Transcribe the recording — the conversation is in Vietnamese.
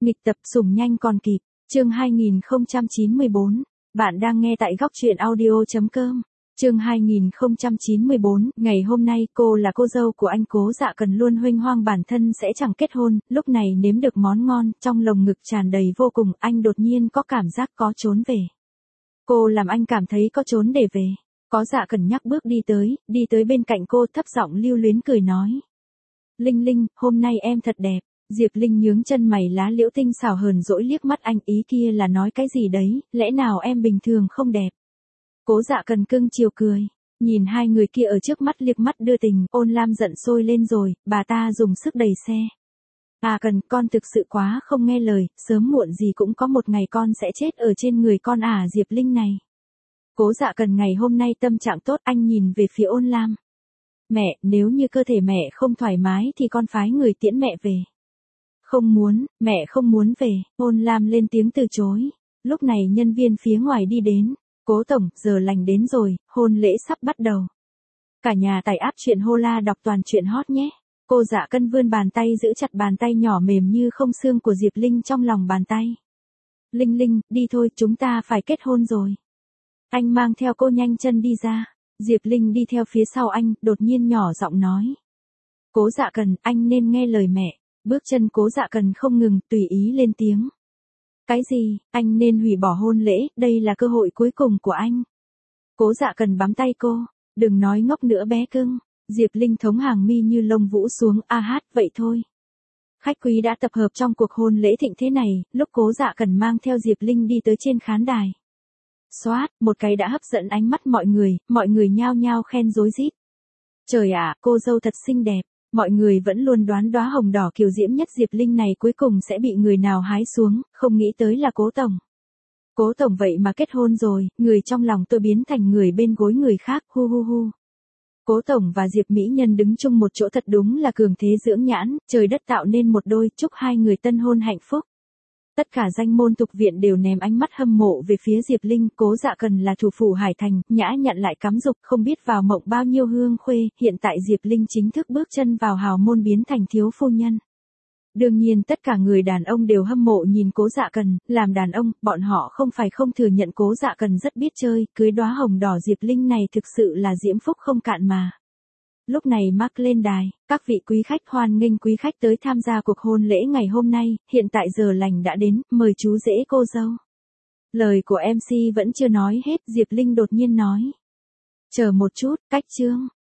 Nghịch tập sủng nhanh còn kịp, chương 2094. Bạn đang nghe tại góc truyện audio.com. Chương 2094, ngày hôm nay cô là cô dâu của anh Cố Dạ Cần luôn huênh hoang bản thân sẽ chẳng kết hôn, lúc này nếm được món ngon, trong lồng ngực tràn đầy vô cùng, anh đột nhiên có cảm giác có trốn về. Cô làm anh cảm thấy có trốn để về. Có Dạ Cần nhắc bước đi tới bên cạnh cô thấp giọng lưu luyến cười nói. Linh Linh, hôm nay em thật đẹp. Diệp Linh nhướng chân mày lá liễu tinh xảo hờn dỗi liếc mắt anh, ý kia là nói cái gì đấy, lẽ nào em bình thường không đẹp. Cố Dạ Cần cưng chiều cười, nhìn hai người kia ở trước mắt liếc mắt đưa tình, Ôn Lam giận sôi lên rồi, bà ta dùng sức đẩy xe. À Cần, con thực sự quá không nghe lời, sớm muộn gì cũng có một ngày con sẽ chết ở trên người con Diệp Linh này. Cố Dạ Cần ngày hôm nay tâm trạng tốt, anh nhìn về phía Ôn Lam. Mẹ, nếu như cơ thể mẹ không thoải mái thì con phái người tiễn mẹ về. Không muốn, mẹ không muốn về, Ôn Lam lên tiếng từ chối. Lúc này nhân viên phía ngoài đi đến. Cố tổng, giờ lành đến rồi, hôn lễ sắp bắt đầu. Cả nhà tải app truyện Hola đọc toàn truyện hot nhé. Cô Dạ Cần vươn bàn tay giữ chặt bàn tay nhỏ mềm như không xương của Diệp Linh trong lòng bàn tay. Linh Linh, đi thôi, chúng ta phải kết hôn rồi. Anh mang theo cô nhanh chân đi ra. Diệp Linh đi theo phía sau anh, đột nhiên nhỏ giọng nói. Cố Dạ Cần, anh nên nghe lời mẹ. Bước chân Cố Dạ Cần không ngừng, tùy ý lên tiếng. Cái gì, anh nên hủy bỏ hôn lễ, đây là cơ hội cuối cùng của anh. Cố Dạ Cần bắm tay cô, đừng nói ngốc nữa bé cưng. Diệp Linh thống hàng mi như lông vũ xuống, vậy thôi. Khách quý đã tập hợp trong cuộc hôn lễ thịnh thế này, lúc Cố Dạ Cần mang theo Diệp Linh đi tới trên khán đài. Xoát, một cái đã hấp dẫn ánh mắt mọi người nhao nhao khen rối rít. Trời ạ, cô dâu thật xinh đẹp. Mọi người vẫn luôn đoán đóa hồng đỏ kiều diễm nhất Diệp Linh này cuối cùng sẽ bị người nào hái xuống, không nghĩ tới là Cố tổng. Cố tổng vậy mà kết hôn rồi, người trong lòng tôi biến thành người bên gối người khác, hu hu hu. Cố tổng và Diệp mỹ nhân đứng chung một chỗ thật đúng là cường thế dưỡng nhãn, trời đất tạo nên một đôi, chúc hai người tân hôn hạnh phúc. Tất cả danh môn tục viện đều ném ánh mắt hâm mộ về phía Diệp Linh, Cố Dạ Cần là thủ phủ Hải Thành, nhã nhặn lại cắm dục, không biết vào mộng bao nhiêu hương khuê, hiện tại Diệp Linh chính thức bước chân vào hào môn biến thành thiếu phu nhân. Đương nhiên tất cả người đàn ông đều hâm mộ nhìn Cố Dạ Cần, làm đàn ông, bọn họ không phải không thừa nhận Cố Dạ Cần rất biết chơi, cưới đóa hồng đỏ Diệp Linh này thực sự là diễm phúc không cạn mà. Lúc này Mark lên đài, các vị quý khách hoan nghênh quý khách tới tham gia cuộc hôn lễ ngày hôm nay, hiện tại giờ lành đã đến, mời chú rể cô dâu. Lời của MC vẫn chưa nói hết, Diệp Linh đột nhiên nói. Chờ một chút, cách chương.